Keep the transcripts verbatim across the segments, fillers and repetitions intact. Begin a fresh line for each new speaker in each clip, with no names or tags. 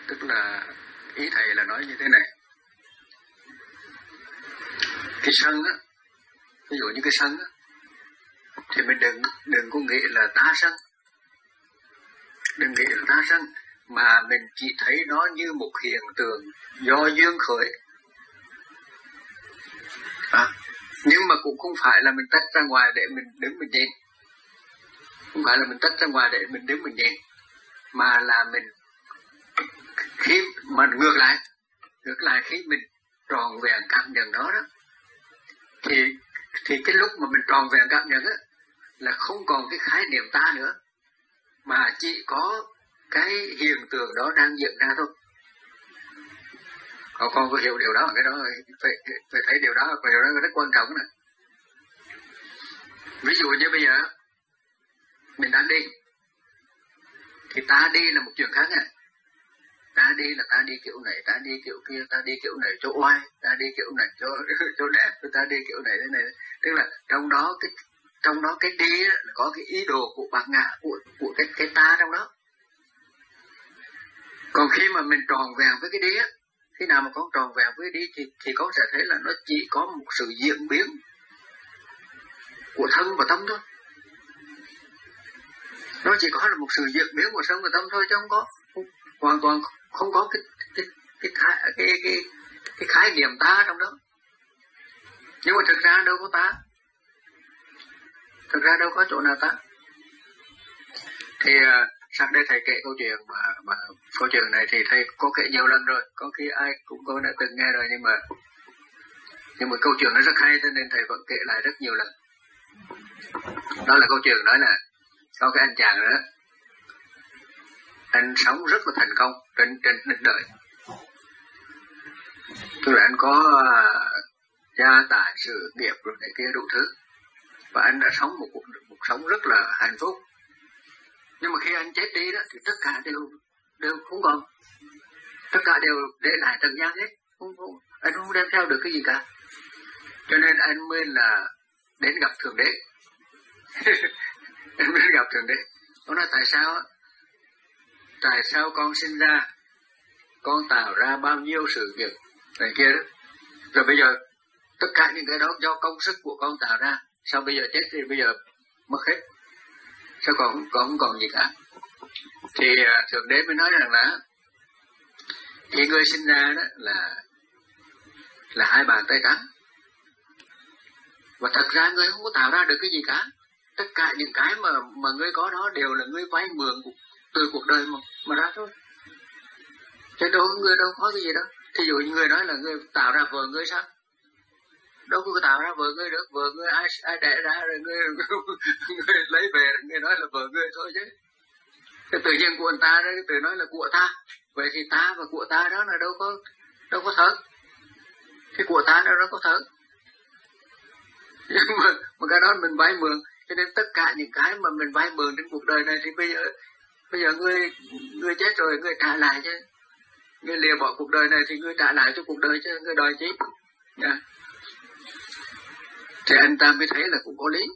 Tức là ý thầy là nói như thế này. Cái sân á, ví dụ như cái sân á, thì mình đừng đừng có nghĩ là ta sân, đừng nghĩ là ta sân, mà mình chỉ thấy nó như một hiện tượng do duyên khởi. À, nhưng mà cũng không phải là mình tách ra ngoài để mình đứng mình nhìn, không phải là mình tách ra ngoài để mình đứng mình nhìn, mà là mình khi mà ngược lại, ngược lại khi mình tròn vẹn cảm nhận đó đó, thì thì cái lúc mà mình tròn vẹn cảm nhận á là không còn cái khái niệm ta nữa, mà chỉ có cái hiện tượng đó đang diễn ra thôi. Còn con có hiểu điều đó, cái đó phải, phải thấy điều đó, và điều đó rất quan trọng nè. Ví dụ như bây giờ mình đang đi, thì ta đi là một chuyện khác nè. Ta đi là ta đi kiểu này, ta đi kiểu kia, ta đi kiểu này chỗ oai, ta đi kiểu này chỗ chỗ đẹp, ta đi kiểu này thế này. Tức là trong đó cái trong đó cái đi là có cái ý đồ của bát ngã, của của cái cái ta trong đó. Còn khi mà mình tròn vẹn với cái đi á, khi nào mà con tròn vẹn với cái đi thì thì con sẽ thấy là nó chỉ có một sự diễn biến của thân và tâm thôi. Nó chỉ có là một sự diễn biến của thân và tâm thôi, chứ không có không, hoàn toàn không có cái cái cái khái cái cái cái khái niệm ta trong đó. Nhưng mà thực ra đâu có ta, thực ra đâu có chỗ nào ta. Thì uh, sẵn đây thầy kể câu chuyện mà mà câu chuyện này thì thầy có kể nhiều lần rồi, có khi ai cũng có đã từng nghe rồi, nhưng mà nhưng mà câu chuyện nó rất hay, cho nên thầy vẫn kể lại rất nhiều lần. Đó là câu chuyện nói là có cái anh chàng đó, anh sống rất là thành công trên trên trên đời, tức là anh có uh, gia tài sự nghiệp rồi này kia đủ thứ, và anh đã sống một cuộc một sống rất là hạnh phúc. Nhưng mà khi anh chết đi đó thì tất cả đều đều không còn, tất cả đều để lại trần gian hết, không, không, anh không đem theo được cái gì cả. Cho nên anh mới là đến gặp Thượng Đế. Anh mới gặp Thượng Đế. Ông nói tại sao? Tại sao con sinh ra, con tạo ra bao nhiêu sự việc này kia đó, rồi bây giờ tất cả những cái đó do công sức của con tạo ra, sao bây giờ chết thì bây giờ mất hết, sao còn còn không còn gì cả. Thì Thượng Đế mới nói rằng là khi ngươi sinh ra đó là là hai bàn tay trắng, và thật ra ngươi không có tạo ra được cái gì cả. Tất cả những cái mà mà ngươi có đó đều là ngươi vay mượn từ cuộc đời mà mà ra thôi, chứ đâu ngươi đâu có cái gì đâu. Thí dụ như ngươi nói là ngươi tạo ra vợ ngươi, sao đâu có tạo ra vợ ngươi được, vợ ngươi ai ai đẻ ra rồi ngươi, ngươi lấy về ngươi nói là vợ ngươi thôi chứ. Cái tự nhiên của anh ta đó, từ nói là của ta, vậy thì ta và của ta đó là đâu có đâu có thật, cái của ta đó đâu có thật. Nhưng mà, mà cái đó mình vay mượn, cho nên tất cả những cái mà mình vay mượn trên cuộc đời này thì bây giờ bây giờ ngươi ngươi chết rồi ngươi trả lại chứ, ngươi lìa bỏ cuộc đời này thì ngươi trả lại cho cuộc đời chứ, ngươi đòi chứ. Yeah. Thì anh ta mới thấy là cũng có lý,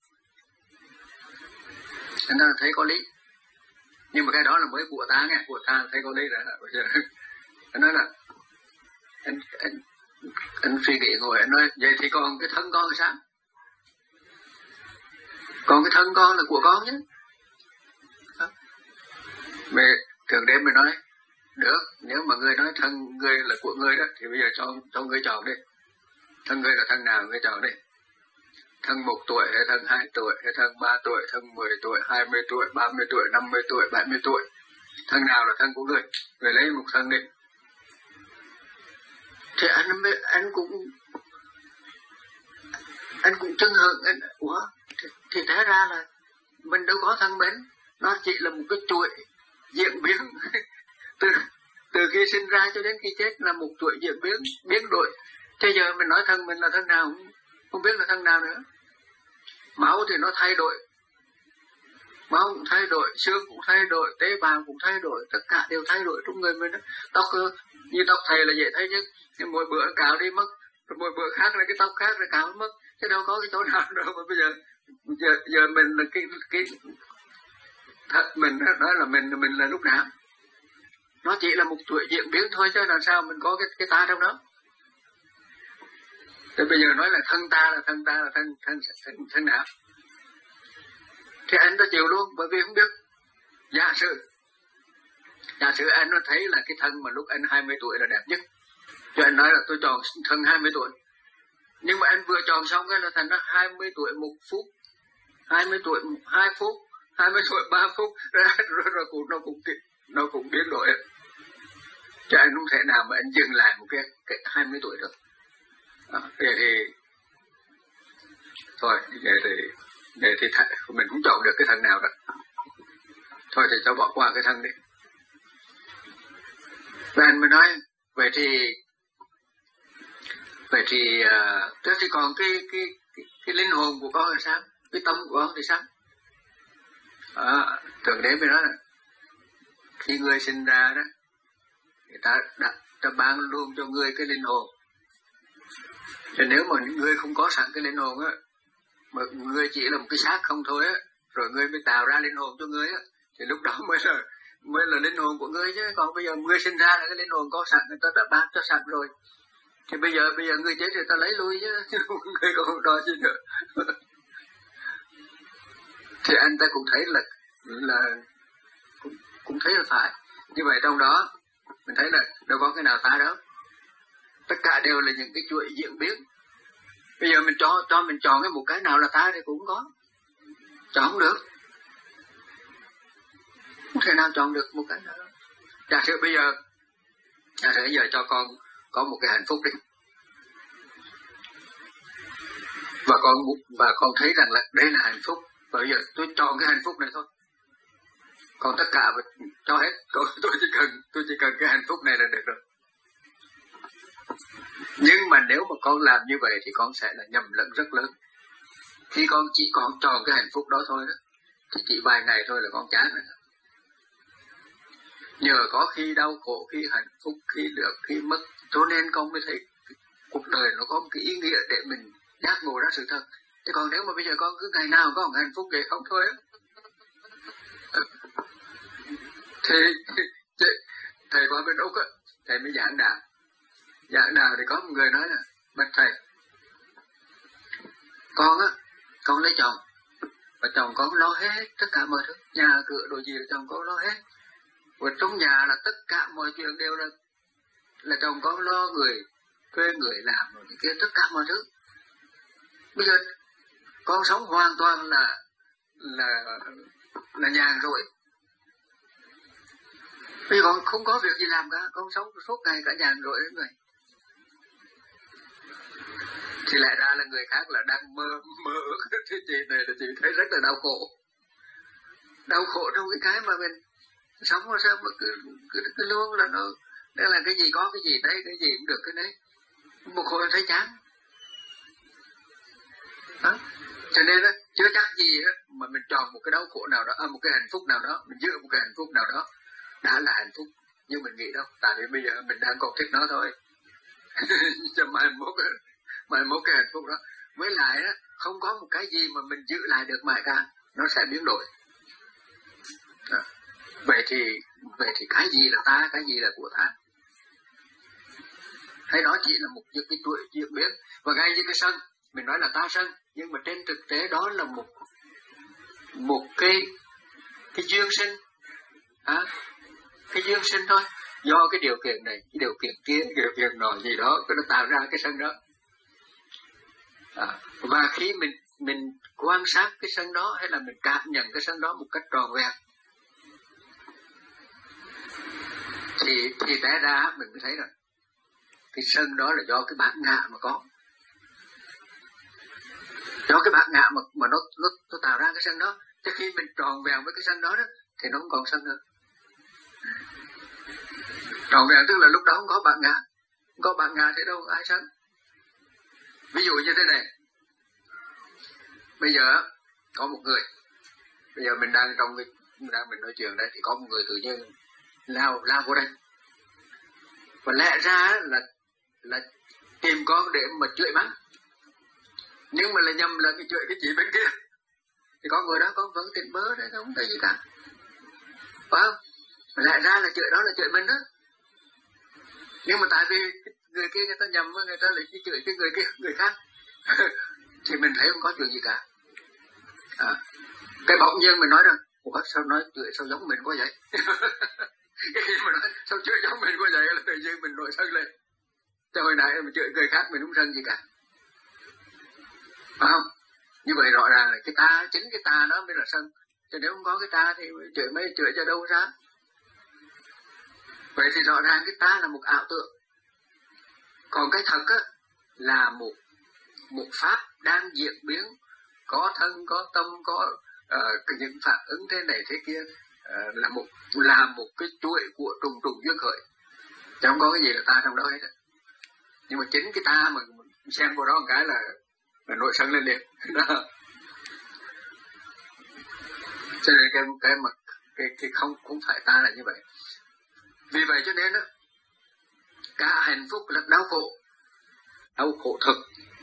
anh ta thấy có lý. Nhưng mà cái đó là mới của ta nghe, của ta thấy có lý rồi. Bây giờ anh nói là anh anh anh suy nghĩ ngồi, anh nói vậy thì còn cái thân con thì sao? Còn cái thân con là của con chứ. Về Thượng Đế mới nói được, nếu mà ngươi nói thân ngươi là của ngươi đó thì bây giờ cho cho ngươi chọn đi, thân ngươi là thân nào ngươi chọn đi. Thân một tuổi hay thân hai tuổi hay thân ba tuổi, thân mười tuổi, hai mươi tuổi, ba mươi tuổi, năm mươi tuổi, bảy mươi tuổi, thân nào là thân của ngươi, người lấy một thân đi. Thì anh anh cũng anh cũng chấn hận, anh ủa thì, thì té ra là mình đâu có thân mình, nó chỉ là một cái chuỗi diễn biến từ từ khi sinh ra cho đến khi chết là một chuỗi diễn biến biến đổi. Thế giờ mình nói thân mình là thân nào không, không biết là thân nào nữa. Máu thì nó thay đổi, máu cũng thay đổi, xương cũng thay đổi, tế bào cũng thay đổi, tất cả đều thay đổi trong người mình đó. Tóc như tóc thầy là dễ thấy chứ, nhưng mỗi bữa cạo đi mất, rồi mỗi bữa khác là cái tóc khác rồi cạo mất, chứ đâu có cái chỗ nào đâu. Mà bây giờ giờ giờ mình là cái cái thật mình đó, đó là mình mình là lúc nào. nó chỉ là một chuỗi diễn biến thôi, chứ làm sao mình có cái cái ta trong đó. Thì bây giờ nói là thân ta là thân ta là thân thân thân, thân nào, thì anh ta chịu luôn, bởi vì không biết. Giả sử giả sử anh nó thấy là cái thân mà lúc anh hai mươi tuổi là đẹp nhất, cho anh nói là tôi chọn thân hai mươi tuổi, nhưng mà anh vừa chọn xong cái là thành ra hai mươi tuổi một phút, hai mươi tuổi hai phút, hai mươi tuổi ba phút, rồi, rồi, rồi cũng, nó cũng nó cũng biến đổi. Cho anh không thể nào mà anh dừng lại một cái, cái hai mươi tuổi được. À, thì, thì thôi để thì để thì th mình cũng chọn được cái thân nào đó, thôi thì cho bỏ qua cái thân đi. Và anh mới nói vậy thì vậy thì uh, thế thì còn cái cái cái, cái linh hồn của con là sao, cái tâm của con thì sao? À, Thượng Đế mới nói là khi người sinh ra đó, người ta đặt ta ban luôn cho người cái linh hồn. Thì nếu mà người không có sẵn cái linh hồn á, mà người chỉ là một cái xác không thôi á, rồi người mới tạo ra linh hồn cho người á, thì lúc đó mới là mới là linh hồn của người chứ. Còn bây giờ người sinh ra là cái linh hồn có sẵn, người ta đã ban cho sẵn rồi. Thì bây giờ bây giờ người chết thì ta lấy lui chứ, chứ người còn không đòi gì nữa. Thì anh ta cũng thấy là là cũng, cũng thấy là phải. Như vậy trong đó mình thấy là đâu có cái nào ta đâu. Tất cả đều là những cái chuỗi diễn biến. Bây giờ mình cho cho mình chọn cái một cái nào là ta thì cũng có. Chọn không được. Không thể nào chọn được một cái nào đó. Giả sử bây giờ giả sử bây giờ cho con có một cái hạnh phúc đi. Và con và con thấy rằng là đây là hạnh phúc. Và bây giờ tôi chọn cái hạnh phúc này thôi. Còn tất cả cho hết, tôi chỉ cần tôi chỉ cần cái hạnh phúc này là được rồi. Nhưng mà nếu mà con làm như vậy thì con sẽ là nhầm lẫn rất lớn. Khi con chỉ còn chọn cái hạnh phúc đó thôi đó, thì chỉ vài ngày thôi là con chán rồi. Nhờ có khi đau khổ, khi hạnh phúc, khi được, khi mất, cho nên con mới thấy cuộc đời nó có một cái ý nghĩa để mình giác ngộ ra sự thật. Chứ còn nếu mà bây giờ con cứ ngày nào có một hạnh phúc vậy không thôi á, thì thầy qua bên Úc á, thầy mới giảng đạo. Giảng đạo thì có một người nói là bạch thầy, con á, con lấy chồng và chồng con lo hết tất cả mọi thứ, nhà cửa đồ gì là chồng con lo hết. Và trong nhà là tất cả mọi chuyện đều là là chồng con lo, người thuê người làm rồi kia tất cả mọi thứ. Bây giờ con sống hoàn toàn là là là nhàn rồi. Bây giờ con không có việc gì làm cả, con sống suốt ngày cả nhàn rồi đến người. Thì lại ra là người khác là đang mơ mơ ước cái chị này là chị thấy rất là đau khổ. Đau khổ trong cái cái mà mình sống mà sao mà cứ, cứ, cứ luôn là nó đây là cái gì có cái gì đấy, cái gì cũng được cái đấy. Một hồi thấy chán. Đó. Cho nên đó, chưa chắc gì đó, mà mình chọn một cái đau khổ nào đó, à, một cái hạnh phúc nào đó, mình giữ một cái hạnh phúc nào đó đã là hạnh phúc như mình nghĩ đâu. Tại vì bây giờ mình đang còn thích nó thôi. Cho mai mốt mai mốt cái hạnh phúc đó. Với lại đó, không có một cái gì mà mình giữ lại được mãi cả, nó sẽ biến đổi. Đó. Vậy thì vậy thì cái gì là ta, cái gì là của ta? Hay đó chỉ là một những cái chuỗi diễn biến. Và ngay như cái sân, mình nói là ta sân, nhưng mà trên thực tế đó là một một cái cái duyên sinh, à, cái duyên sinh thôi. Do cái điều kiện này, cái điều kiện kia, cái điều kiện nọ gì đó, nó tạo ra cái sân đó. À, và khi mình mình quan sát cái sân đó hay là mình cảm nhận cái sân đó một cách tròn vẹn, thì thì té ra mình mới thấy rằng cái sân đó là do cái bản ngã mà có, do cái bản ngã mà mà nó nó, nó tạo ra cái sân đó. Chứ khi mình tròn vẹn với cái sân đó đó thì nó không còn sân nữa. Tròn vẹn tức là lúc đó không có bản ngã, không có bản ngã thì đâu có ai sân. Ví dụ như thế này, bây giờ có một người, bây giờ mình đang trong cái mình đang mình nói chuyện đây, thì có một người tự nhiên lao lao vô đây, và lẽ ra là là tìm con để mà chửi mắng, nhưng mà là nhầm là cái chửi cái chị bên kia, thì con người đó con vẫn tỉnh bớ đấy, không thấy gì cả, phải không? Lại ra là chửi đó là chửi mình đó. Nhưng mà tại vì người kia người ta nhầm, người ta lại chửi cái người kia người khác thì mình thấy không có chuyện gì cả. À, cái bỗng nhiên mình nói rằng ủa sao nói chửi sao giống mình quá vậy cái khi mà nói sao chửi giống mình quá vậy là tự nhiên mình nổi sân lên. Cho hồi nãy mình chửi người khác mình không sân gì cả, phải không? Như vậy rõ ràng là cái ta, chính cái ta đó mới là sân. Chứ nếu không có cái ta thì chửi mấy chửi cho đâu ra. Vậy thì rõ ràng cái ta là một ảo tưởng. Còn cái thật á là một một pháp đang diễn biến, có thân, có tâm, có uh, những phản ứng thế này thế kia, uh, là một là một cái chuỗi của trùng trùng duyên khởi. Chứ không có cái gì là ta trong đó hết. Nhưng mà chính cái ta mà xem vào đó một cái là, là nổi sân lên liền. Cho nên cái cái mà cái cái không không phải ta là như vậy. Vì vậy cho nên đó, cả hạnh phúc là đau khổ, đau khổ thực,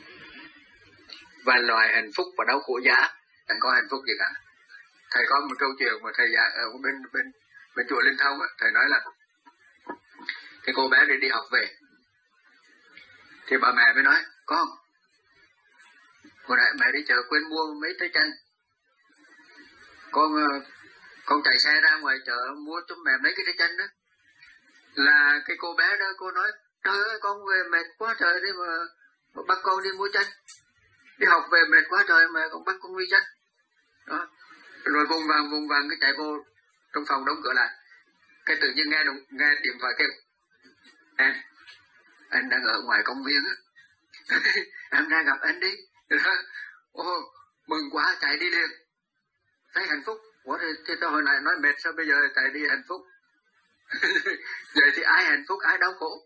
và loại hạnh phúc và đau khổ giả, chẳng có hạnh phúc gì cả. Thầy có một câu chuyện mà thầy dạy ở bên bên bên chùa Linh Thông á, thầy nói là cái cô bé đi đi học về, thì bà mẹ mới nói con, hồi nãy mẹ đi chợ quên mua mấy trái chanh, con con chạy xe ra ngoài chợ mua cho mẹ mấy cái trái chanh đó. Là cái cô bé đó cô nói trời ơi con về mệt quá trời đi mà, mà bắt con đi mua chanh, đi học về mệt quá trời mà con bắt con đi chanh đó. Rồi vùng vàng vùng vàng cái chạy vô trong phòng đóng cửa lại, cái tự nhiên nghe nghe điện thoại kêu em anh đang ở ngoài công viên á em ra gặp anh đi. Ô mừng quá chạy đi liền, thấy hạnh phúc. Ủa thì, thì tôi hồi này nói mệt sao bây giờ chạy đi hạnh phúc? Vậy thì ai hạnh phúc ai đau khổ?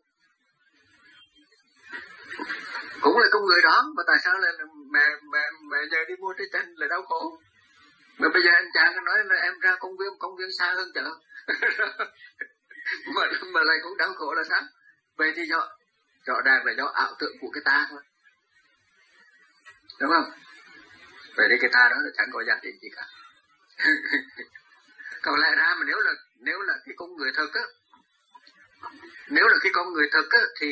Cũng là con người đó, mà tại sao là mẹ mẹ mẹ giờ đi mua trái chanh là đau khổ? Mà bây giờ anh chàng nói là em ra công viên, công viên xa hơn chợ mà mà lại cũng đau khổ là sao? Vậy thì rõ rõ ràng là do ảo tưởng của cái ta thôi, đúng không? Vậy thì cái ta đó là chẳng có giá trị gì cả. Còn lại ra mà nếu là nếu là cái con người thật á, nếu là cái con người thật á thì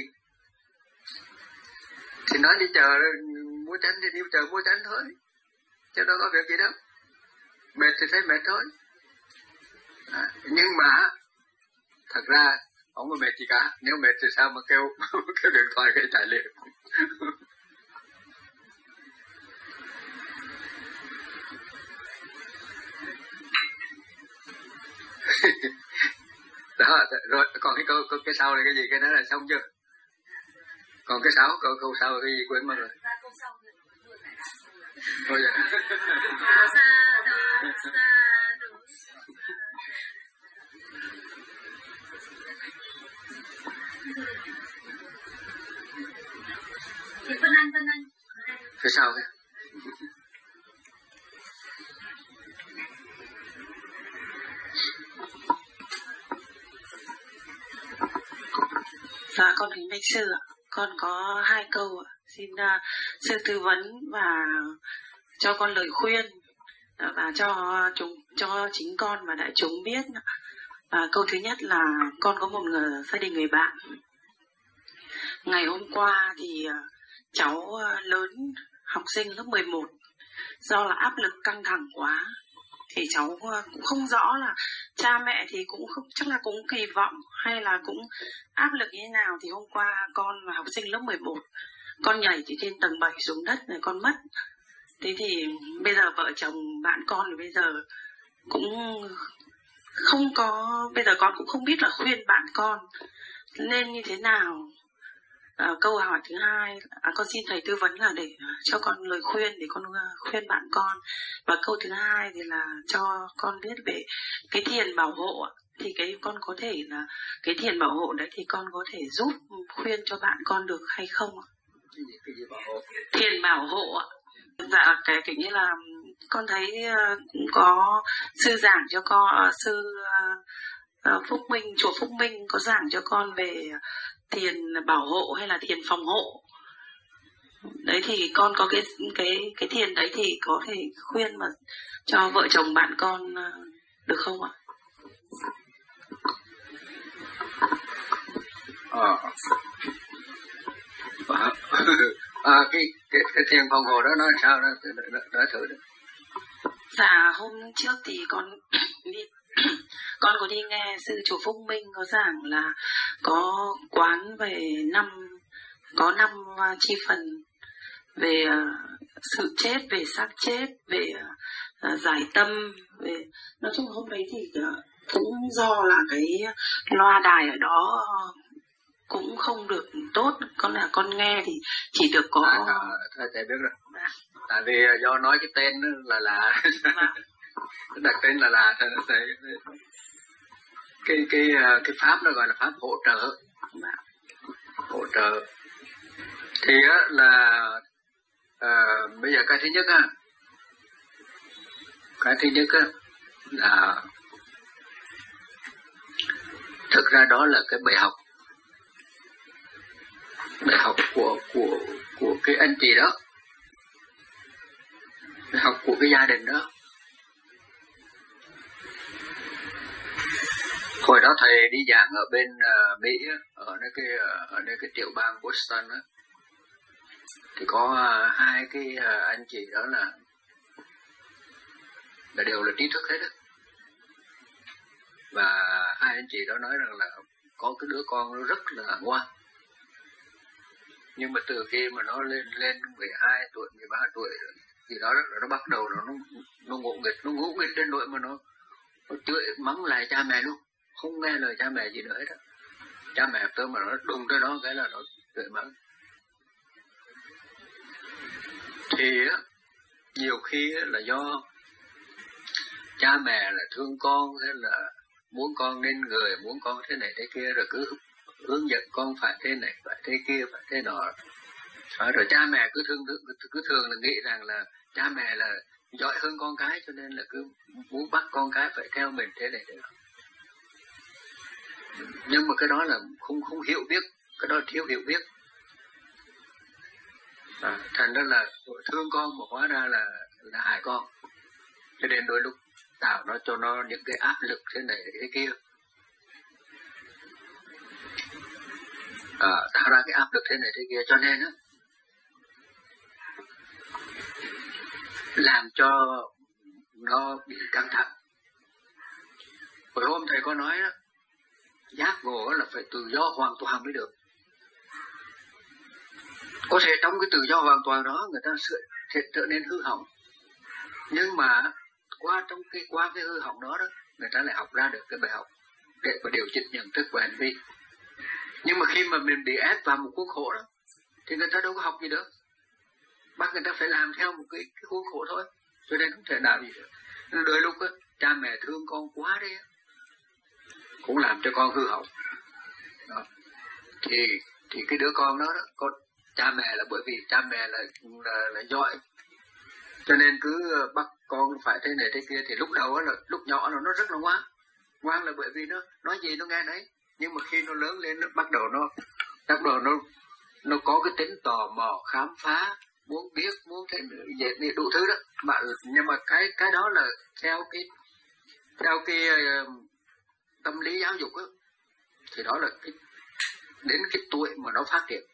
thì nói đi chợ mua chanh thì đi chợ mua chanh thôi, chứ đâu có việc gì đâu. Mệt thì thấy mệt thôi. À, nhưng mà thật ra không có mệt gì cả. Nếu mệt thì sao mà kêu kêu điện thoại cái chạy liền. Đó, rồi còn cái câu, câu cái sau là cái gì, cái đó là xong chưa? Còn cái sáu câu câu sau là cái gì quên mất rồi. Thôi vậy.
Thì Vân Anh, Vân Anh.
Phía sau kìa.
Dạ con kính bạch sư ạ. Con có hai câu ạ. Xin uh, sư tư vấn và cho con lời khuyên và cho chúng cho chính con và đại chúng biết. À, câu thứ nhất là con có một người, gia đình người bạn. Ngày hôm qua thì uh, cháu uh, lớn học sinh lớp mười một, do là áp lực căng thẳng quá thì cháu uh, cũng không rõ là cha mẹ thì cũng không, chắc là cũng kỳ vọng hay là cũng áp lực như thế nào. Thì hôm qua con là học sinh lớp mười một, con nhảy từ trên tầng bảy xuống đất này con mất. Thế thì bây giờ vợ chồng bạn con thì bây giờ cũng không có, bây giờ con cũng không biết là khuyên bạn con nên như thế nào. À, câu hỏi thứ hai, à, con xin thầy tư vấn là để cho con lời khuyên để con khuyên bạn con. Và câu thứ hai thì là cho con biết về cái thiền bảo hộ. Thì cái con có thể là cái thiền bảo hộ đấy thì con có thể giúp khuyên cho bạn con được hay không ạ?
Cái gì, cái gì bảo hộ?
Thiền bảo hộ ạ. Dạ cái kiểu như là con thấy cũng có sư giảng cho con, uh, sư uh, Phúc Minh, chùa Phúc Minh có giảng cho con về thiền bảo hộ hay là thiền phòng hộ. Đấy thì con có cái cái cái thiền đấy thì có thể khuyên mà cho vợ chồng bạn con uh, được không ạ?
ờ à, à, cái cái cái thiền phòng hộ đó nói sao đó, nói thử đó.
Dạ hôm trước thì con đi con có đi nghe sư chùa Phúc Minh có giảng là có quán về năm có năm uh, chi phần về uh, sự chết, về xác chết, về uh, giải tâm, về nói chung hôm đấy thì uh, cũng do là cái loa đài ở đó uh, cũng không được tốt, con là con nghe thì chỉ được có.
À, à, thôi thầy biết rồi. À. Tại vì do nói cái tên là lạ, à. Đặt tên là lạ, thầy cái cái cái pháp nó gọi là pháp hỗ trợ, à. Hỗ trợ thì á là à, bây giờ cái thứ nhất á, cái thứ nhất á là thực ra đó là cái bài học, bài học của của của cái anh chị đó, bài học của cái gia đình đó. Hồi đó thầy đi giảng ở bên uh, Mỹ ở nơi cái ở nơi cái tiểu bang Boston á, thì có uh, hai cái uh, anh chị đó là là đều là trí thức hết á, và hai anh chị đó nói rằng là có cái đứa con nó rất là ngoan, nhưng mà từ khi mà nó lên lên mười hai tuổi, mười ba tuổi rồi thì đó nó, nó bắt đầu nó nó ngộ nghịch, nó ngỗ nghịch đến nỗi mà nó nó chửi mắng lại cha mẹ luôn, không nghe lời cha mẹ gì nữa hết đó. Cha mẹ tôi mà nó đùng tới đó cái là nó chửi mắng. Thì nhiều khi là do cha mẹ là thương con hay là muốn con nên người, muốn con thế này thế kia, rồi cứ hướng dẫn con phải thế này, phải thế kia, phải thế nọ. Rồi cha mẹ cứ thường cứ thường là nghĩ rằng là cha mẹ là giỏi hơn con cái, cho nên là cứ muốn bắt con cái phải theo mình thế này thế nọ. Nhưng mà cái đó là không không hiểu biết, cái đó là thiếu hiểu biết. À, thành ra là thương con mà hóa ra là là hại con. Cho nên đôi lúc tạo nó cho nó những cái áp lực thế này thế kia, à, tạo ra cái áp lực thế này thế kia, cho nên á làm cho nó bị căng thẳng. Hồi hôm thầy có nói á, giác ngộ là phải tự do hoàn toàn mới được. Có thể trong cái tự do hoàn toàn đó người ta sẽ trở nên hư hỏng, nhưng mà qua trong cái qua cái hư hỏng đó đó người ta lại học ra được cái bài học để mà điều chỉnh nhận thức và hành vi. Nhưng mà khi mà mình bị ép vào một khuôn khổ đó thì người ta đâu có học gì được, bắt người ta phải làm theo một cái, cái khuôn khổ thôi, cho nên không thể nào gì được. Đôi lúc á, cha mẹ thương con quá đấy cũng làm cho con hư hỏng đó. thì thì cái đứa con đó, đó con cha mẹ là bởi vì cha mẹ là là, là giỏi, cho nên cứ bắt con phải thế này thế kia, thì lúc đầu là lúc nhỏ là nó rất là ngoan, ngoan là bởi vì nó nói gì nó nghe đấy. Nhưng mà khi nó lớn lên nó bắt đầu nó bắt đầu nó nó có cái tính tò mò, khám phá, muốn biết, muốn thế gì đủ thứ đó mà. Nhưng mà cái cái đó là theo cái theo cái uh, tâm lý giáo dục á, thì đó là cái đến cái tuổi mà nó phát triển,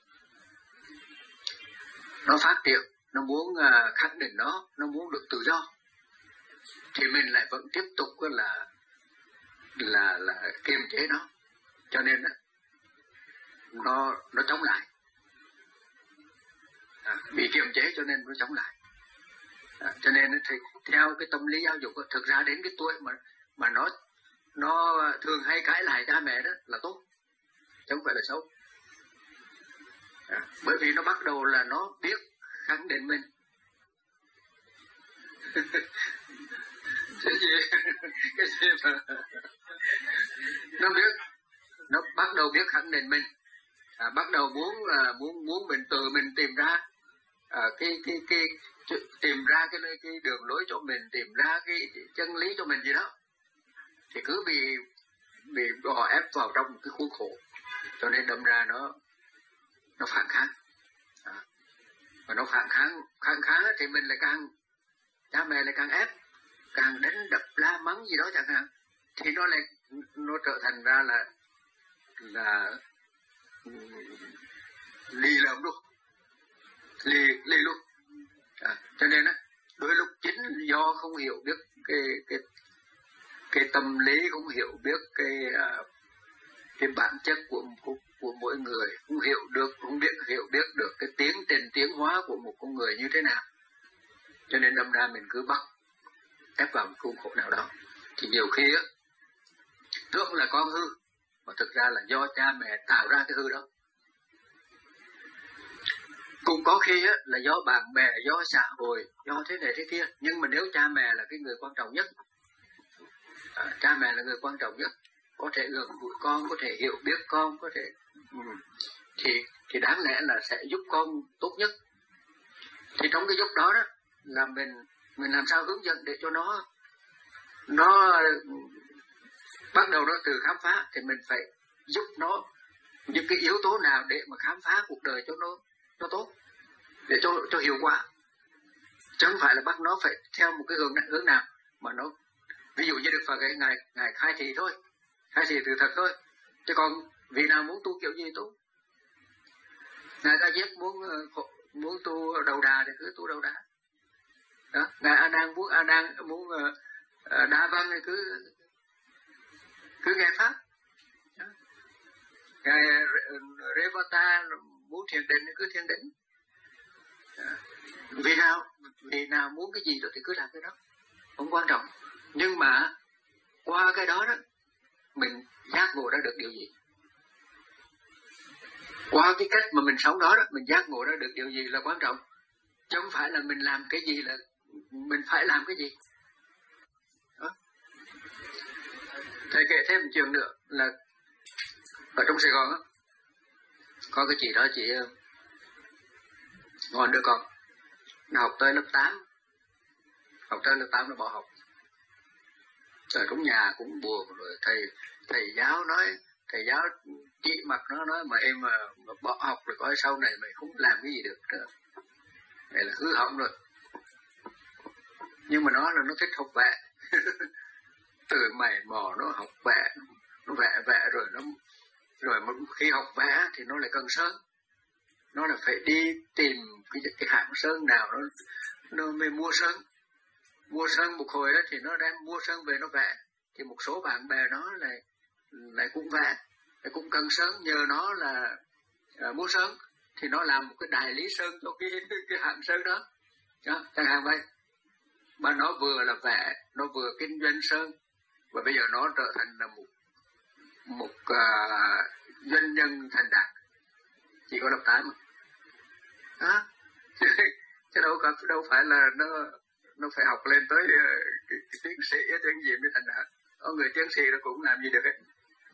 nó phát triển nó muốn uh, khẳng định nó nó muốn được tự do, thì mình lại vẫn tiếp tục là là là kiềm chế nó, cho nên nó nó chống lại, à, bị kiềm chế cho nên nó chống lại, à, cho nên thì theo cái tâm lý giáo dục thực ra đến cái tuổi mà mà nó nó thường hay cãi lại cha mẹ đó là tốt, chứ không phải là xấu, à, bởi vì nó bắt đầu là nó biết khẳng định mình. Cái gì cái gì mà nó biết, nó bắt đầu biết khẳng định mình, à, bắt đầu muốn là muốn muốn mình tự mình tìm ra à, cái cái cái tìm ra cái cái đường lối cho mình, tìm ra cái chân lý cho mình gì đó, thì cứ bị bị gò ép vào trong một cái khuôn khổ, cho nên đâm ra nó nó phản kháng, à, và nó phản kháng kháng kháng thì mình lại càng, cha mẹ lại càng ép, càng đánh đập la mắng gì đó chẳng hạn, thì nó lại nó trở thành ra là là lì lợm luôn, lì lì luôn. À, cho nên á, đôi lúc chính do không hiểu biết cái cái cái tâm lý, không hiểu biết cái cái bản chất của của, của mỗi người, không hiểu được, không biết hiểu biết được cái tiến trình tiến hóa của một con người như thế nào, cho nên đâm ra mình cứ bắt ép vào một khuôn khổ nào đó. Thì nhiều khi á, tưởng là con hư, mà thực ra là do cha mẹ tạo ra cái hư đó. Cũng có khi á, là do bạn bè, do xã hội, do thế này thế kia. Nhưng mà nếu cha mẹ là cái người quan trọng nhất, à, cha mẹ là người quan trọng nhất, có thể gần gũi con, có thể hiểu biết con, có thể ừ, thì thì đáng lẽ là sẽ giúp con tốt nhất. Thì trong cái giúp đó đó là mình mình làm sao hướng dẫn để cho nó nó bắt đầu nó từ khám phá, thì mình phải giúp nó những cái yếu tố nào để mà khám phá cuộc đời cho nó nó tốt, để cho cho hiệu quả, chứ không phải là bắt nó phải theo một cái hướng hướng nào mà nó, ví dụ như Đức Phật cái ngài ngài khai thị thôi, khai thị từ thật thôi, chứ còn vị nào muốn tu kiểu gì tu. Ngài Ca Diếp muốn muốn tu đầu đà thì cứ tu đầu đà đó, ngài A Nan muốn A Nan muốn uh, đa văn thì cứ cứ nghe pháp đó. Ngài Revata muốn thiền định thì cứ thiền định đó. Vì nào vì nào muốn cái gì rồi thì cứ làm cái đó, không quan trọng. Nhưng mà qua cái đó đó mình giác ngộ ra được điều gì, qua cái cách mà mình sống đó đó mình giác ngộ ra được điều gì là quan trọng, chứ không phải là mình làm cái gì là mình phải làm cái gì đó. Thầy kể thêm một chuyện nữa là ở trong Sài Gòn á, có cái chị đó, chị ngon đứa con, nó học tới lớp tám, học tới lớp tám nó bỏ học. Ở trong nhà cũng buồn rồi, thầy thầy giáo nói, thầy giáo chỉ mặt nó nói mà em mà, mà bỏ học rồi coi sau này mày không làm cái gì được nữa, mày là hư hỏng rồi. Nhưng mà nó là nó thích học vẽ từ mày mò nó học vẽ, nó vẽ vẽ rồi nó rồi một khi học vẽ thì nó lại cần sơn, nó là phải đi tìm cái, cái hạng sơn nào nó nó mới mua sơn, mua sơn một hồi đó thì nó đem mua sơn về nó vẽ. Thì một số bạn bè nó lại lại cũng vẽ, lại cũng cần sơn, nhờ nó là uh, mua sơn thì nó làm một cái đại lý sơn cho cái cái hạng sơn đó, đó chẳng hạn vậy. Mà nó vừa là vẽ, nó vừa kinh doanh sơn, và bây giờ nó trở thành là một một uh, doanh nhân thành đạt, chỉ có lớp tám mà đó. Chứ đâu có, đâu phải là nó nó phải học lên tới uh, cái, cái tiến sĩ tiến gì mới thành đạt. Có người tiến sĩ nó cũng làm gì được ấy.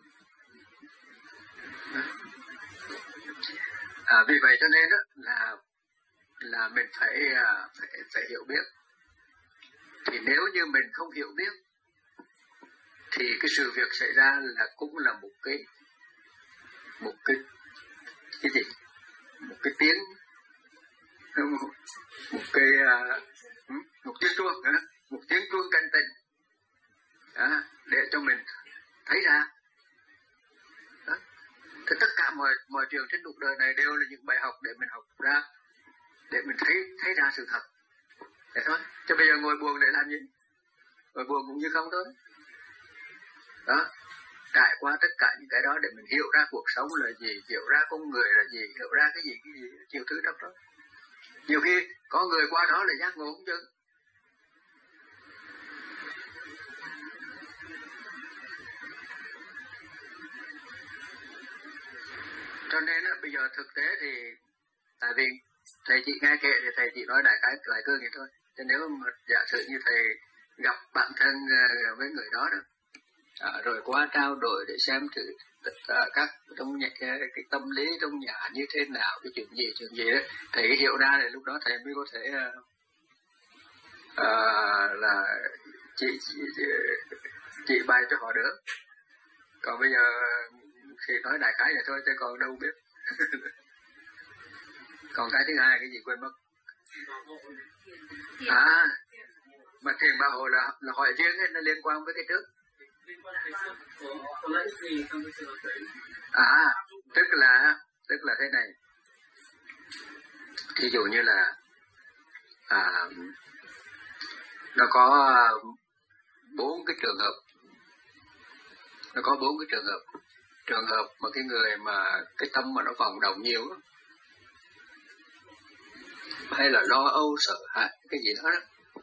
À, vì vậy cho nên đó là là mình phải phải phải hiểu biết. Thì nếu như mình không hiểu biết thì cái sự việc xảy ra là cũng là một cái một cái cái gì một cái tiếng một, một cái uh, một tiếng chuông uh, một tiếng chuông cảnh tỉnh uh, để cho mình thấy ra đó. Thì tất cả mọi mọi chuyện trên cuộc đời này đều là những bài học để mình học ra, để mình thấy thấy ra sự thật. Thế thôi. Chứ bây giờ ngồi buồn để làm gì? Ngồi buồn cũng như không thôi. Đó. Trải qua tất cả những cái đó để mình hiểu ra cuộc sống là gì, hiểu ra con người là gì, hiểu ra cái gì, cái gì, nhiều thứ trong đó. Nhiều khi có người qua đó là giác ngộ cũng chứ. Cho nên á, bây giờ thực tế thì tại vì thầy chị nghe kệ thì thầy chị nói đại cái lại cơ vậy thôi. Chứ nếu mà giả sử như thầy gặp bạn thân với người đó đó, à, rồi qua trao đổi để xem thử uh, các trong nhà, cái, cái tâm lý trong nhà như thế nào, cái chuyện gì chuyện gì đấy, thầy hiểu ra thì lúc đó thầy mới có thể uh, uh, là chị, chị, chị, chị bài cho họ được. Còn bây giờ thì nói đại cái vậy thôi chứ còn đâu biết. Còn cái thứ hai cái gì quên mất. À, mà thiền bảo hộ là, là hỏi riêng hay nó liên quan với cái trước? À, tức là tức là thế này. Ví dụ như là à, nó có bốn cái trường hợp, nó có bốn cái trường hợp. Trường hợp mà cái người mà cái tâm mà nó vọng động nhiều đó, hay là lo âu sợ hãi cái gì đó, đó.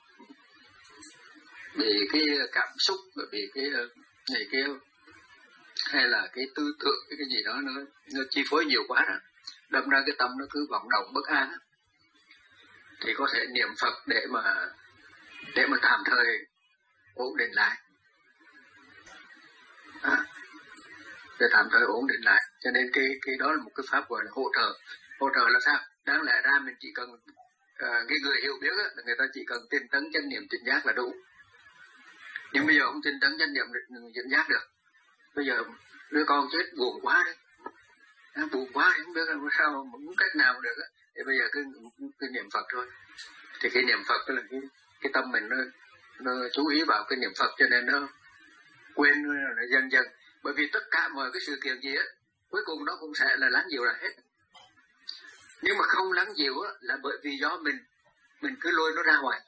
Vì cái cảm xúc, vì cái này kia, hay là cái tư tưởng cái gì đó nó nó chi phối nhiều quá đó, đâm ra cái tâm nó cứ vọng động bất an đó. Thì có thể niệm Phật để mà để mà tạm thời ổn định lại, à, để tạm thời ổn định lại. Cho nên cái cái đó là một cái pháp gọi là hỗ trợ. Hỗ trợ là sao? Đáng lẽ ra mình chỉ cần à, cái người hiểu biết á, là người ta chỉ cần tinh tấn chánh niệm tỉnh giác là đủ. Nhưng bây giờ không tinh tấn chánh niệm tỉnh giác được. Bây giờ đứa con chết buồn quá đấy, à, buồn quá thì không biết làm sao mà không cách nào được á. Thì bây giờ cứ, cứ niệm Phật thôi. Thì cái niệm Phật là cái cái tâm mình nó nó chú ý vào cái niệm Phật, cho nên nó quên nó dần dần. Bởi vì tất cả mọi cái sự kiện gì á, cuối cùng nó cũng sẽ là lắng dịu lại hết. Nhưng mà không lắng dịu á, là bởi vì do mình mình cứ lôi nó ra ngoài,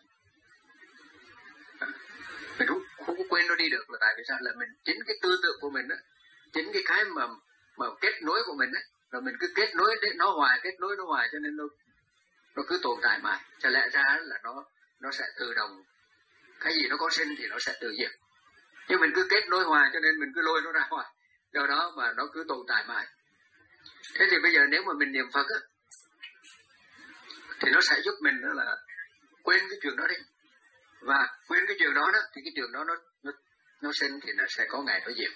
mình không, không có quên nó đi được. Là tại vì sao? Là mình chính cái tư tưởng của mình á, chính cái cái mà mà kết nối của mình á, rồi mình cứ kết nối nó hoài, kết nối nó hoài, cho nên nó nó cứ tồn tại mãi. Cho lẽ ra là nó nó sẽ tự động, cái gì nó có sinh thì nó sẽ tự diệt. Nhưng mình cứ kết nối hoài, cho nên mình cứ lôi nó ra hoài, do đó mà nó cứ tồn tại mãi. Thế thì bây giờ nếu mà mình niệm Phật á, thì nó sẽ giúp mình đó là quên cái chuyện đó đi. Và quên cái chuyện đó đó, thì cái chuyện đó nó nó nó sinh thì nó sẽ có ngày nó diệt.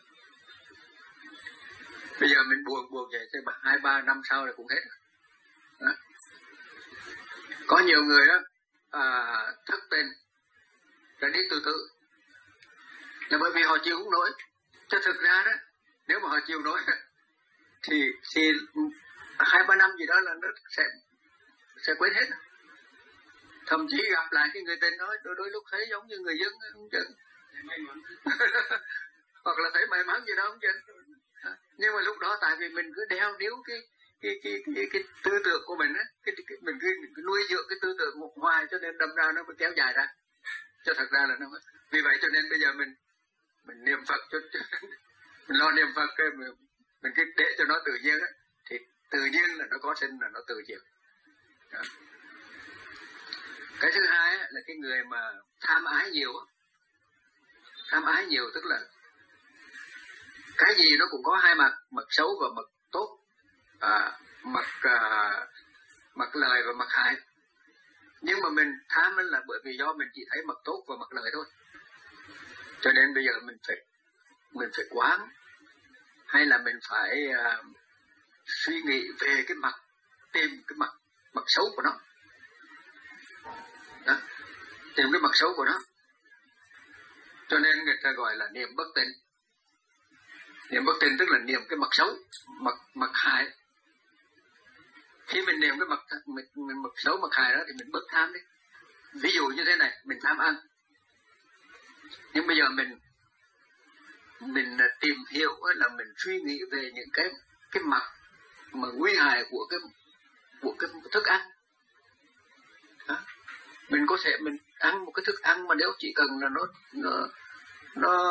Bây giờ mình buồn buồn vậy thì hai ba năm sau là cũng hết đó. Có nhiều người đó à, thất tình rồi đi tự tử là bởi vì họ chịu không nổi. Chứ thực ra đó, nếu mà họ chịu nổi thì thì hai ba năm gì đó là nó sẽ sẽ quên hết. Thậm chí gặp lại cái người tình nói đôi, đôi lúc thấy giống như người dân không chừng hoặc là thấy may mắn gì đó không chừng. Nhưng mà lúc đó tại vì mình cứ đeo níu cái cái cái cái, cái tư tưởng của mình á, cái, cái mình cứ, cứ nuôi dưỡng cái tư tưởng một hoài, cho nên đâm ra nó mới kéo dài ra. Cho thật ra là nó vì vậy cho nên bây giờ mình mình niệm Phật cho, cho mình lo niệm Phật cái mình, mình cứ để cho nó tự nhiên á, thì tự nhiên là nó có sinh là nó tự diệt. Cái thứ hai á, là cái người mà tham ái nhiều á. Tham ái nhiều tức là cái gì nó cũng có hai mặt, mặt xấu và mặt tốt, à, mặt à, mặt lời và mặt hại. Nhưng mà mình tham là bởi vì do mình chỉ thấy mặt tốt và mặt lời thôi. Cho nên bây giờ mình phải mình phải quán, hay là mình phải uh, suy nghĩ về cái mặt, tìm cái mặt mặt xấu của nó. Đó. Tìm cái mặt xấu của nó. Cho nên người ta gọi là niệm bất tịnh. Niệm bất tịnh tức là niệm cái mặt xấu, mặt mặt hại. Khi mình niệm cái mặt mình, mình mặt xấu, mặt hại đó thì mình bớt tham đi. Ví dụ như thế này, mình tham ăn, nhưng bây giờ mình mình tìm hiểu là mình suy nghĩ về những cái cái mặt mà nguy hại của cái của cái thức ăn. Đó. Mình có thể mình ăn một cái thức ăn mà nếu chỉ cần là nó nó nó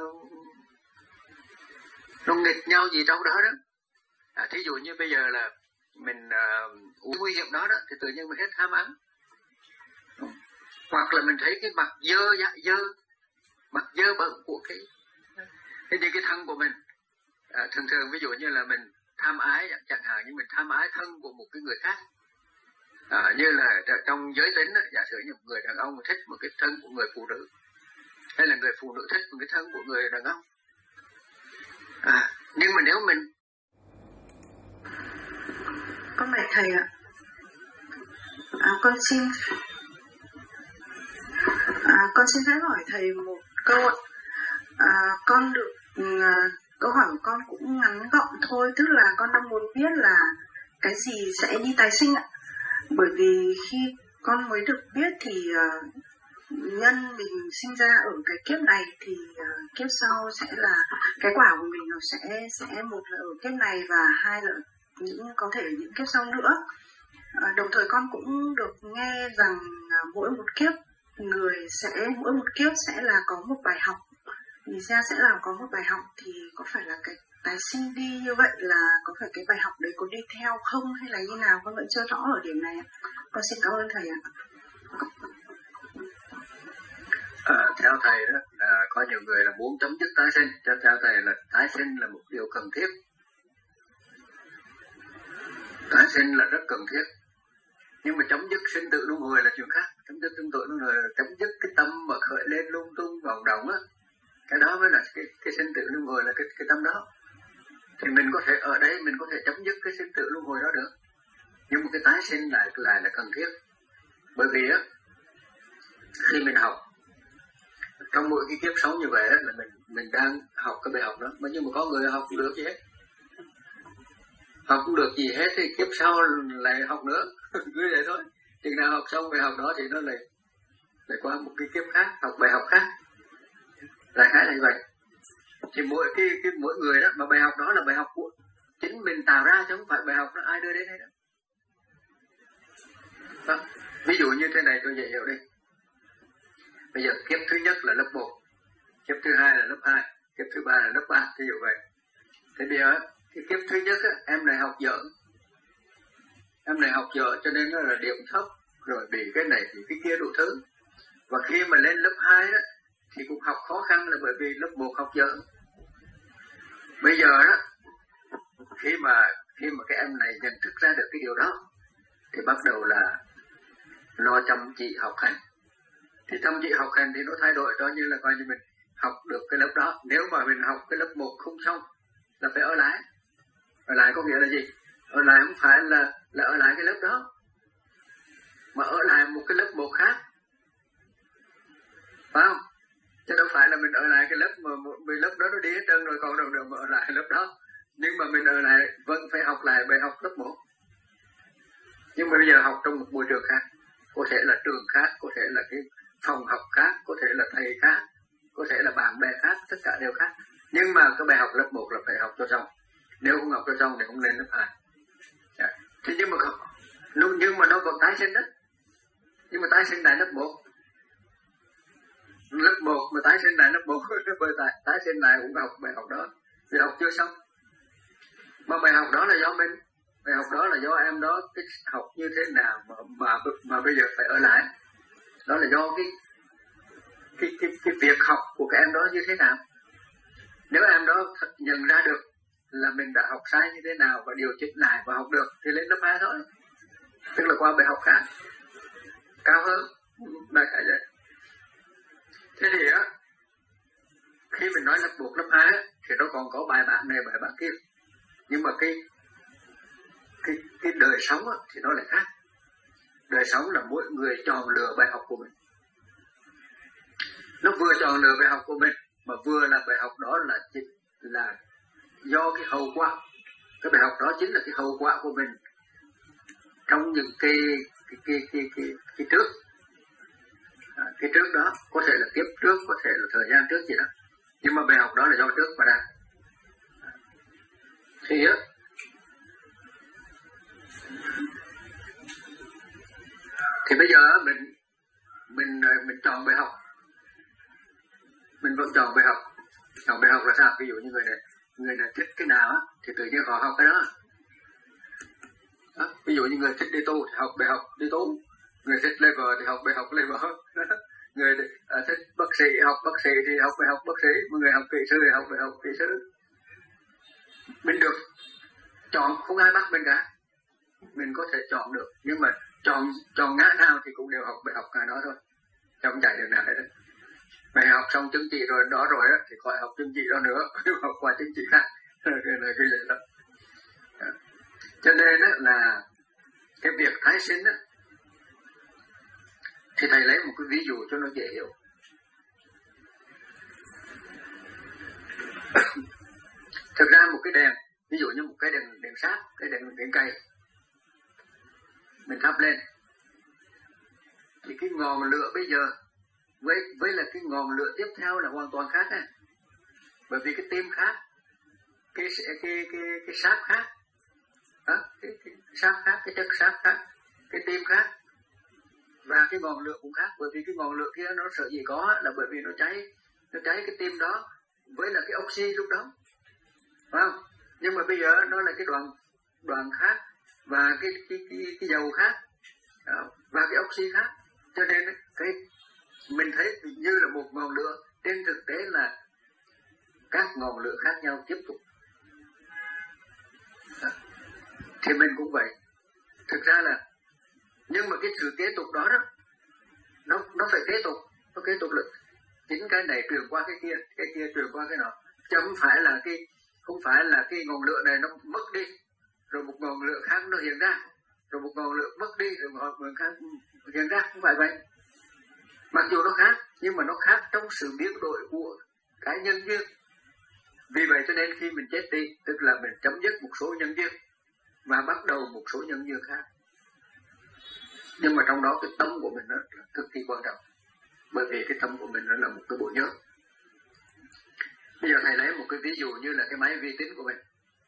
nó nghịch nhau gì đâu đó đó. À, thí dụ như bây giờ là mình uh, uống nguy hiểm đó đó thì tự nhiên mình hết tham ăn. Ừ. Hoặc là mình thấy cái mặt dơ dạ dơ, mặt dơ bẩn của cái cái những cái thân của mình. À, thường thường ví dụ như là mình tham ái chẳng hạn, như mình tham ái thân của một cái người khác. À, như là trong giới tính đó, giả sử như một người đàn ông thích một cái thân của người phụ nữ, hay là người phụ nữ thích một cái thân của người đàn ông. À, nhưng mà nếu mình
con mời thầy ạ. À, con xin à, con xin phép hỏi thầy một câu ạ. À, con được à, câu hỏi của con cũng ngắn gọn thôi, tức là con đang muốn biết là cái gì sẽ đi tái sinh ạ. Bởi vì khi con mới được biết thì uh, nhân mình sinh ra ở cái kiếp này thì uh, kiếp sau sẽ là cái quả của mình, nó sẽ sẽ một là ở kiếp này và hai là những có thể những kiếp sau nữa.
À, đồng thời con cũng được nghe rằng à, mỗi một kiếp người sẽ mỗi một kiếp sẽ là có một bài học, vì ra sẽ là có một bài học, thì có phải là cái tái sinh đi như vậy là có phải cái bài học đấy có đi theo không hay là như nào? Con vẫn chưa rõ ở điểm này. Con xin cảm ơn thầy ạ.
À, theo thầy đó là có nhiều người là muốn chấm dứt tái sinh. Theo, theo thầy là tái sinh là một điều cần thiết. Tái sinh là rất cần thiết. Nhưng mà chấm dứt sinh tử luân hồi là chuyện khác. Chấm dứt sinh tử luân hồi là chấm dứt cái tâm mà khởi lên lung tung vòng động á. Cái đó mới là cái, cái sinh tử luân hồi, là cái, cái tâm đó. Thì mình có thể ở đây mình có thể chấm dứt cái sinh tử luân hồi đó được. Nhưng mà cái tái sinh lại lại là cần thiết. Bởi vì á, khi mình học trong mỗi cái kiếp sống như vậy á, là mình mình đang học cái bài học đó. Mà nhưng mà có người học không được gì hết, học không được gì hết thì kiếp sau lại học nữa. Cứ vậy thôi. Chừng nào học xong bài học đó thì nó lại lại qua một cái kiếp khác, học bài học khác. Đại khái là như vậy. Thì mỗi cái, cái mỗi người đó, mà bài học đó là bài học của chính mình tạo ra, chứ không phải bài học nó ai đưa đến đây đó. Đó. Ví dụ như thế này tôi dạy hiểu đi. Bây giờ kiếp thứ nhất là lớp một, kiếp thứ hai là lớp hai, kiếp thứ ba là lớp ba, ví dụ vậy. Thế bây giờ cái kiếp thứ nhất á, em này học dở, em này học dở cho nên nó là điểm thấp, rồi bị cái này thì cái kia đủ thứ. Và khi mà lên lớp hai đó thì cũng học khó khăn là bởi vì lớp một học dở. Bây giờ đó, khi mà khi mà cái em này nhận thức ra được cái điều đó thì bắt đầu là nó chăm chỉ học hành. Thì chăm chỉ học hành thì nó thay đổi, cho như là coi như mình học được cái lớp đó. Nếu mà mình học cái lớp một không xong là phải ở lại. Ở lại có nghĩa là gì? Ở lại không phải là là ở lại cái lớp đó, mà ở lại một cái lớp một khác, phải không? Chứ đâu phải là mình ở lại cái lớp mà một lớp đó nó đi hết trơn rồi còn đâu được mà ở lại lớp đó. Nhưng mà mình ở lại vẫn phải học lại bài học lớp một. Nhưng mà bây giờ học trong một môi trường khác, có thể là trường khác, có thể là cái phòng học khác, có thể là thầy khác, có thể là bạn bè khác, tất cả đều khác. Nhưng mà cái bài học lớp một là phải học cho xong. Nếu không học cho xong thì không lên lớp hai. Thế nhưng mà không, nhưng mà nó vẫn tái sinh đó. Nhưng mà tái sinh lại lớp một. Lớp một mà tái sinh lại lớp một, tái, tái sinh lại cũng học bài học đó. Vì học chưa xong. Mà bài học đó là do mình. Bài học đó là do em đó cái học như thế nào mà, mà, mà bây giờ phải ở lại. Đó là do cái cái, cái cái việc học của các em đó như thế nào. Nếu em đó nhận ra được là mình đã học sai như thế nào và điều chỉnh lại và học được thì lên lớp hai thôi. Tức là qua bài học khác, cao hơn. Đại khái vậy. Thế thì á, khi mình nói lớp một, lớp hai á, thì nó còn có bài bản này, bài bản kia. Nhưng mà cái cái, cái đời sống á, thì nó lại khác. Đời sống là mỗi người chọn lựa bài học của mình. Nó vừa chọn lựa bài học của mình, mà vừa là bài học đó là là do cái hậu quả. Cái bài học đó chính là cái hậu quả của mình trong những cái cái cái cái cái, cái trước. À, cái trước đó có thể là kiếp trước, có thể là thời gian trước gì đó. Nhưng mà bài học đó là do trước mà ra. Thì á, thì bây giờ mình mình mình chọn bài học, mình vẫn chọn bài học. Chọn bài học là sao? Ví dụ như người này người này thích cái nào á thì tự nhiên họ học cái đó. Đó. Ví dụ như người thích đi tu thì học bài học đi tu, người thích lấy vợ thì học bài học lấy vợ. Người à, thích bác sĩ học bác sĩ thì học bài học bác sĩ, người học kỹ sư thì học bài học kỹ sư. Mình được chọn, không ai bắt mình cả, mình có thể chọn được. Nhưng mà chọn chọn ngã nào thì cũng đều học bài học cả đó thôi, không chạy được nào hết. Mày học xong chứng chỉ rồi đó rồi á thì khỏi học chứng chỉ đó nữa, học qua chứng chỉ khác. Cái này cái vậy đó. Cho nên á là cái việc tái sinh á, thì thầy lấy một cái ví dụ cho nó dễ hiểu. Thực ra một cái đèn, ví dụ như một cái đèn đèn sáp, cái đèn đèn cây, mình thắp lên, thì cái ngọn lửa bây giờ với với là cái ngọn lửa tiếp theo là hoàn toàn khác á. Bởi vì cái tim khác, cái cái cái cái sáp khác, đó, cái, cái sáp khác, cái chất sáp khác, cái tim khác, và cái ngọn lửa cũng khác. Bởi vì cái ngọn lửa kia nó sợ gì có là bởi vì nó cháy nó cháy cái tim đó với là cái oxy lúc đó, phải không? Nhưng mà bây giờ nó là cái đoàn đoàn khác, và cái cái cái, cái dầu khác, và cái oxy khác, cho nên cái mình thấy như là một ngọn lửa, trên thực tế là các ngọn lửa khác nhau tiếp tục. Thì mình cũng vậy. Thực ra là, nhưng mà cái sự kế tục đó đó, nó nó phải kế tục, nó kế tục là chính cái này truyền qua cái kia, cái kia truyền qua cái nọ, chứ không phải là cái không phải là cái ngọn lửa này nó mất đi, rồi một ngọn lửa khác nó hiện ra, rồi một ngọn lửa mất đi, rồi một ngọn lửa khác hiện ra, không phải vậy. Mặc dù nó khác, nhưng mà nó khác trong sự biến đổi của cái nhân duyên. Vì vậy cho nên khi mình chết đi, tức là mình chấm dứt một số nhân duyên và bắt đầu một số nhân duyên khác. Nhưng mà trong đó cái tâm của mình nó là cực kỳ quan trọng, bởi vì cái tâm của mình nó là một cái bộ nhớ. Bây giờ thầy lấy một cái ví dụ như là cái máy vi tính của mình.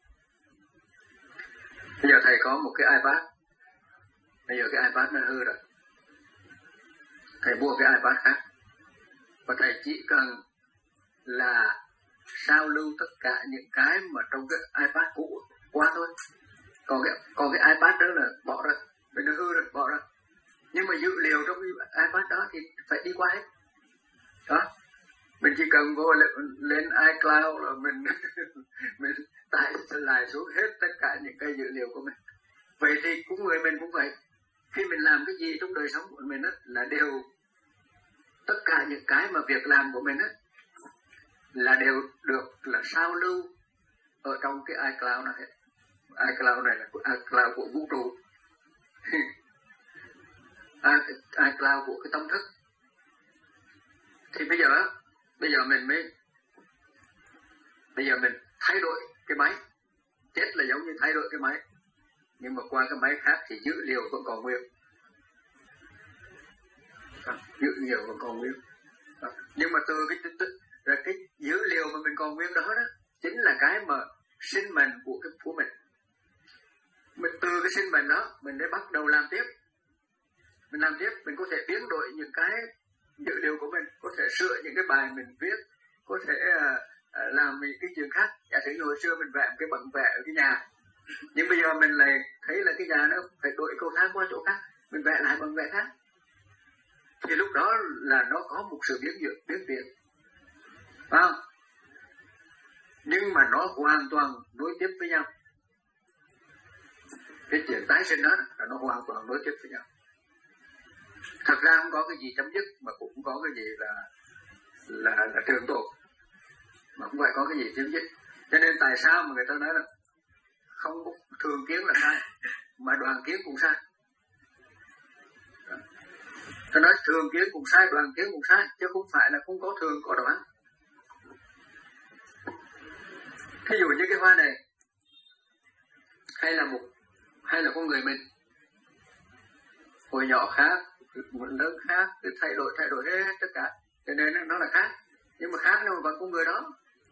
Bây giờ thầy có một cái iPad, bây giờ cái iPad nó hư rồi, thầy mua cái iPad khác, và thầy chỉ cần là sao lưu tất cả những cái mà trong cái iPad cũ qua thôi. Còn cái, còn cái iPad đó là bỏ ra, mình nó hư rồi, bỏ ra. Nhưng mà dữ liệu trong cái iPad đó thì phải đi qua hết. Đó, mình chỉ cần vô lên, lên iCloud là mình mình tải lại xuống hết tất cả những cái dữ liệu của mình. Vậy thì cũng người mình cũng vậy. Khi mình làm cái gì trong đời sống của mình á, là đều tất cả những cái mà việc làm của mình á là đều được là sao lưu ở trong cái iCloud này hết. iCloud này là iCloud của vũ trụ, iCloud của cái tâm thức. Thì bây giờ bây giờ mình mới bây giờ mình thay đổi cái máy, chết là giống như thay đổi cái máy, nhưng mà qua cái máy khác thì dữ liệu vẫn còn nguyên, dữ liệu vẫn còn nguyên. Nhưng mà từ cái là cái dữ liệu mà mình còn nguyên đó đó chính là cái mà sinh mệnh của cái của mình. Mình từ cái sinh mệnh đó mình để bắt đầu làm tiếp, mình làm tiếp, mình có thể biến đổi những cái dữ liệu của mình, có thể sửa những cái bài mình viết, có thể uh, uh, làm những cái chuyện khác. Giả sử như hồi xưa mình vẽ một cái bảng vẽ ở cái nhà, nhưng bây giờ mình lại thấy là cái nhà nó phải đổi câu khác qua chỗ khác, mình vẽ lại bằng vẽ khác, thì lúc đó là nó có một sự biến chuyển, biến chuyển, phải không? Nhưng mà nó hoàn toàn nối tiếp với nhau. Cái chuyện tái sinh đó là nó hoàn toàn nối tiếp với nhau. Thật ra không có cái gì chấm dứt, mà cũng không có cái gì là là là trường tồn, mà không phải có cái gì chấm dứt. Cho nên tại sao mà người ta nói là không có thường kiến là sai, mà đoàn kiến cũng sai. Ta nói thường kiến cũng sai, đoàn kiến cũng sai, chứ không phải là không có thường có đoán. Ví dụ như cái hoa này, hay là một hay là con người mình, hồi nhỏ khác, một lớn khác, cứ thay đổi thay đổi hết tất cả, cho nên nó là khác. Nhưng mà khác nó vẫn con người đó.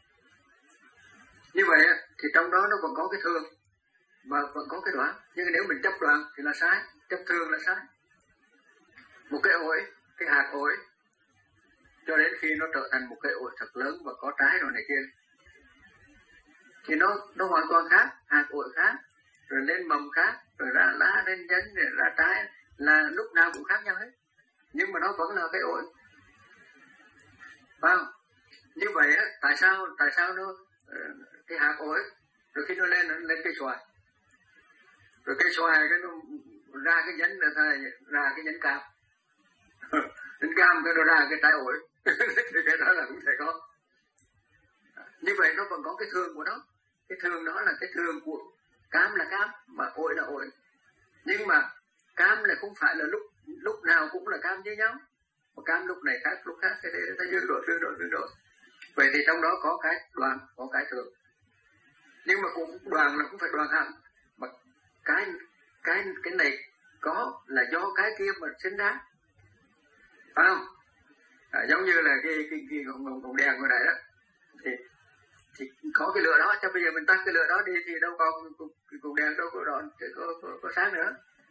Như vậy thì trong đó nó vẫn có cái thường và vẫn có cái đoán. Nhưng nếu mình chấp đoán thì là sai, chấp thường là sai. Một cái ổi, cái hạt ổi, cho đến khi nó trở thành một cái ổi thật lớn và có trái rồi này kia, thì nó nó hoàn toàn khác, hạt ổi khác, rồi lên mầm khác, rồi ra lá, lên nhánh, rồi ra trái, là lúc nào cũng khác nhau hết. Nhưng mà nó vẫn là cái ổi, phải không? Như vậy á, tại sao tại sao nó cái hạt ổi, rồi khi nó lên nó lên cây xoài, rồi cây xoài cái nó ra cái nhánh, ra ra cái nhánh cam, nhánh cam cái nó ra cái trái ổi, thì cái đó là cũng sẽ có. Như vậy nó còn có cái thường của nó. Cái thường đó là cái thường của cam là cam, mà ổi là ổi. Nhưng mà cam này không phải là lúc lúc nào cũng là cam như nhau. Mà cam lúc này khác, lúc khác, cái đấy nó biến đổi, biến đổi, biến đổi. Vậy thì trong đó có cái đoàn, có cái thường. Nhưng mà cũng đoàn là cũng phải đoàn hẳn. Mà cái cái cái này có là do cái kia mà sinh ra, phải không? À, giống như là cái cái cái ngọn ngọn đèn của này đó, thì thì có cái lửa đó, cho bây giờ mình tắt cái lửa đó đi thì đâu còn cục đèn đâu có đòn, có, có, có sáng nữa.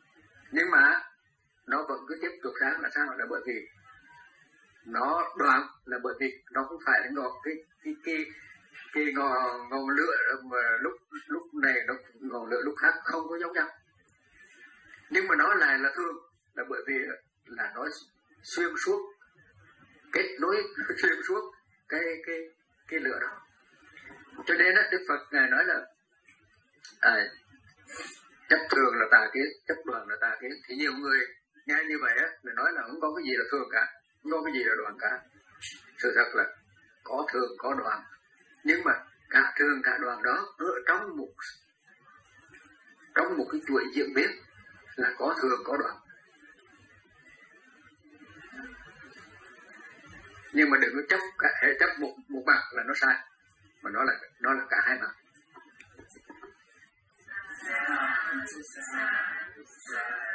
nhưng mà nó vẫn cứ tiếp tục sáng là sao? Là bởi vì nó đoạn, là bởi vì nó không phải là ngọn cái cái cái cái ngọn ngọn lửa mà lúc lúc này nó ngọn lửa lúc khác không có giống nhau, nhưng mà nó lại là thường, là bởi vì là nó xuyên suốt, kết nối xuyên suốt cái cái cái lửa đó. Cho nên á, Đức Phật ngài nói là à, chấp thường là tà kiến, chấp đoạn là tà kiến. Thì nhiều người nghe như vậy á, người nói là không có cái gì là thường cả, không có cái gì là đoạn cả. Sự thật là có thường có đoạn, nhưng mà cả thường cả đoạn đó ở trong một trong một cái chuỗi diễn biến là có thường có đoạn. Nhưng mà đừng có chấp cả, chấp một một mặt là nó sai, mà nó là nó là cả hai mặt.